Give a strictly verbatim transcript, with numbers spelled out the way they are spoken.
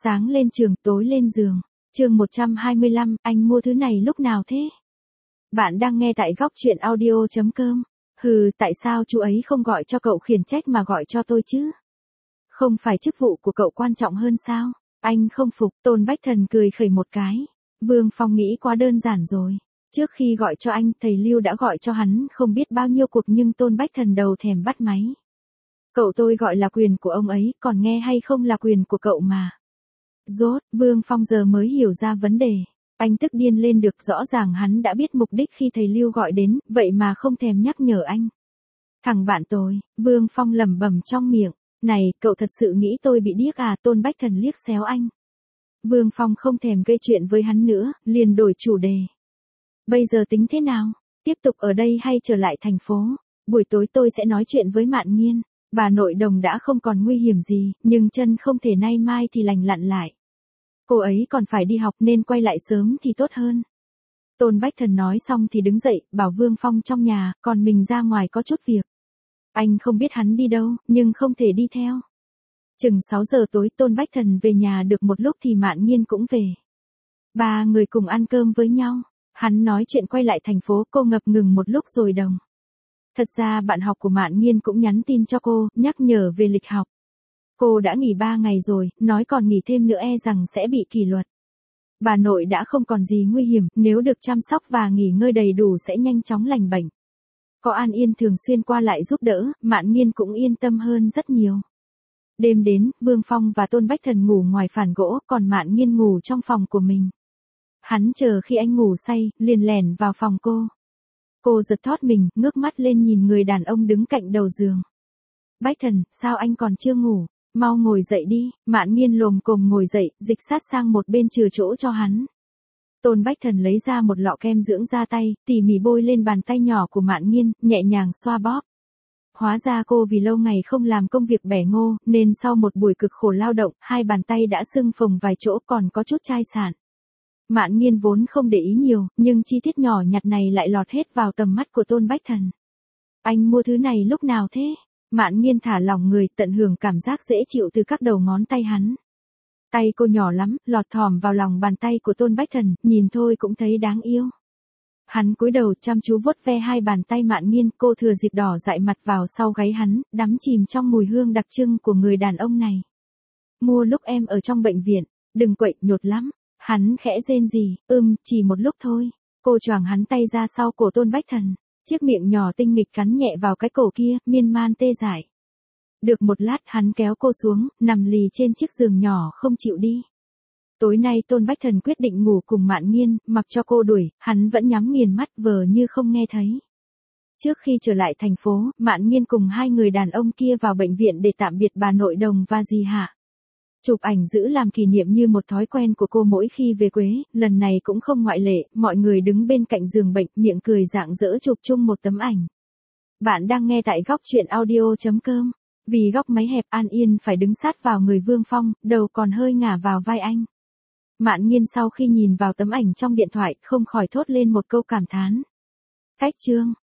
Sáng lên trường, tối lên giường. Chương một trăm hai mươi lăm, anh mua thứ này lúc nào thế? Bạn đang nghe tại góc truyện audio chấm com. Hừ, tại sao chú ấy không gọi cho cậu khiển trách mà gọi cho tôi chứ? Không phải chức vụ của cậu quan trọng hơn sao? Anh không phục, Tôn Bách Thần cười khẩy một cái. Vương Phong nghĩ quá đơn giản rồi. Trước khi gọi cho anh, thầy Lưu đã gọi cho hắn không biết bao nhiêu cuộc nhưng Tôn Bách Thần đầu thèm bắt máy. Cậu tôi gọi là quyền của ông ấy, còn nghe hay không là quyền của cậu mà. Rốt, Vương Phong giờ mới hiểu ra vấn đề. Anh tức điên lên được, rõ ràng hắn đã biết mục đích khi thầy Lưu gọi đến, vậy mà không thèm nhắc nhở anh. Thằng bạn tôi, Vương Phong lẩm bẩm trong miệng. Này, cậu thật sự nghĩ tôi bị điếc à? Tôn Bách Thần liếc xéo anh. Vương Phong không thèm gây chuyện với hắn nữa, liền đổi chủ đề. Bây giờ tính thế nào? Tiếp tục ở đây hay trở lại thành phố? Buổi tối tôi sẽ nói chuyện với Mạn Nghiên. Bà nội Đồng đã không còn nguy hiểm gì, nhưng chân không thể nay mai thì lành lặn lại. Cô ấy còn phải đi học nên quay lại sớm thì tốt hơn. Tôn Bách Thần nói xong thì đứng dậy, bảo Vương Phong trong nhà, còn mình ra ngoài có chút việc. Anh không biết hắn đi đâu, nhưng không thể đi theo. Chừng sáu giờ tối Tôn Bách Thần về nhà được một lúc thì Mạn Nghiên cũng về. Ba người cùng ăn cơm với nhau. Hắn nói chuyện quay lại thành phố, cô ngập ngừng một lúc rồi đồng. Thật ra bạn học của Mạn Nghiên cũng nhắn tin cho cô, nhắc nhở về lịch học. Cô đã nghỉ ba ngày rồi, nói còn nghỉ thêm nữa e rằng sẽ bị kỷ luật. Bà nội đã không còn gì nguy hiểm, nếu được chăm sóc và nghỉ ngơi đầy đủ sẽ nhanh chóng lành bệnh. Có An Yên thường xuyên qua lại giúp đỡ, Mạn Nghiên cũng yên tâm hơn rất nhiều. Đêm đến, Vương Phong và Tôn Bách Thần ngủ ngoài phản gỗ, còn Mạn Nghiên ngủ trong phòng của mình. Hắn chờ khi anh ngủ say, liền lẻn vào phòng cô. Cô giật thót mình, ngước mắt lên nhìn người đàn ông đứng cạnh đầu giường. Bách Thần, sao anh còn chưa ngủ? Mau ngồi dậy đi. Mạn Nghiên lồm cồm ngồi dậy, dịch sát sang một bên chừa chỗ cho hắn. Tôn Bách Thần lấy ra một lọ kem dưỡng da tay, tỉ mỉ bôi lên bàn tay nhỏ của Mạn Nghiên, nhẹ nhàng xoa bóp. Hóa ra cô vì lâu ngày không làm công việc bẻ ngô, nên sau một buổi cực khổ lao động, hai bàn tay đã sưng phồng vài chỗ còn có chút chai sạn. Mạn Nghiên vốn không để ý nhiều, nhưng chi tiết nhỏ nhặt này lại lọt hết vào tầm mắt của Tôn Bách Thần. Anh mua thứ này lúc nào thế? Mạn Nghiên thả lỏng người, tận hưởng cảm giác dễ chịu từ các đầu ngón tay hắn. Tay cô nhỏ lắm, lọt thỏm vào lòng bàn tay của Tôn Bách Thần, nhìn thôi cũng thấy đáng yêu. Hắn cúi đầu chăm chú vuốt ve hai bàn tay Mạn Nghiên, cô thừa dịp đỏ dại mặt vào sau gáy hắn, đắm chìm trong mùi hương đặc trưng của người đàn ông này. Mua lúc em ở trong bệnh viện, đừng quậy, nhột lắm. Hắn khẽ rên rỉ, ưm, chỉ một lúc thôi. Cô choàng hắn tay ra sau cổ Tôn Bách Thần. Chiếc miệng nhỏ tinh nghịch cắn nhẹ vào cái cổ kia, miên man tê dại. Được một lát hắn kéo cô xuống, nằm lì trên chiếc giường nhỏ không chịu đi. Tối nay Tôn Bách Thần quyết định ngủ cùng Mạn Nghiên, mặc cho cô đuổi, hắn vẫn nhắm nghiền mắt vờ như không nghe thấy. Trước khi trở lại thành phố, Mạn Nghiên cùng hai người đàn ông kia vào bệnh viện để tạm biệt bà nội Đồng và dì Hạ. Chụp ảnh giữ làm kỷ niệm như một thói quen của cô mỗi khi về quê, lần này cũng không ngoại lệ, mọi người đứng bên cạnh giường bệnh, miệng cười rạng rỡ chụp chung một tấm ảnh. Bạn đang nghe tại góc truyện audio chấm com. Vì góc máy hẹp, An Yên phải đứng sát vào người Vương Phong, đầu còn hơi ngả vào vai anh. Mạn Nghiên sau khi nhìn vào tấm ảnh trong điện thoại, không khỏi thốt lên một câu cảm thán. Cách chương,